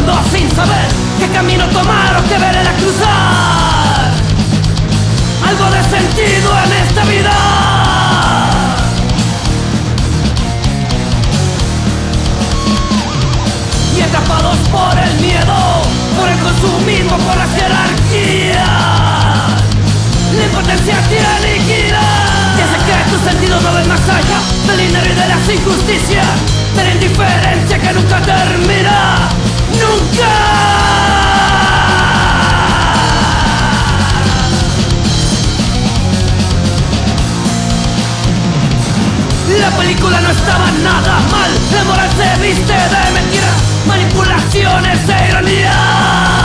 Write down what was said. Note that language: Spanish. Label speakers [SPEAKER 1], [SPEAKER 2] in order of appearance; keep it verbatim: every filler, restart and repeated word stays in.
[SPEAKER 1] mundo sin saber qué camino tomar o qué vereda cruzar. Algo de sentido en esta vida. Y atrapados por el miedo, por el consumismo, por las jerarquías, la impotencia te aniquila. Y hace que tus sentidos no ven más allá del dinero y de las injusticias, de la indiferencia que nunca termina, nunca. La película no estaba nada mal, la moral se viste de mentiras, manipulaciones e ironía.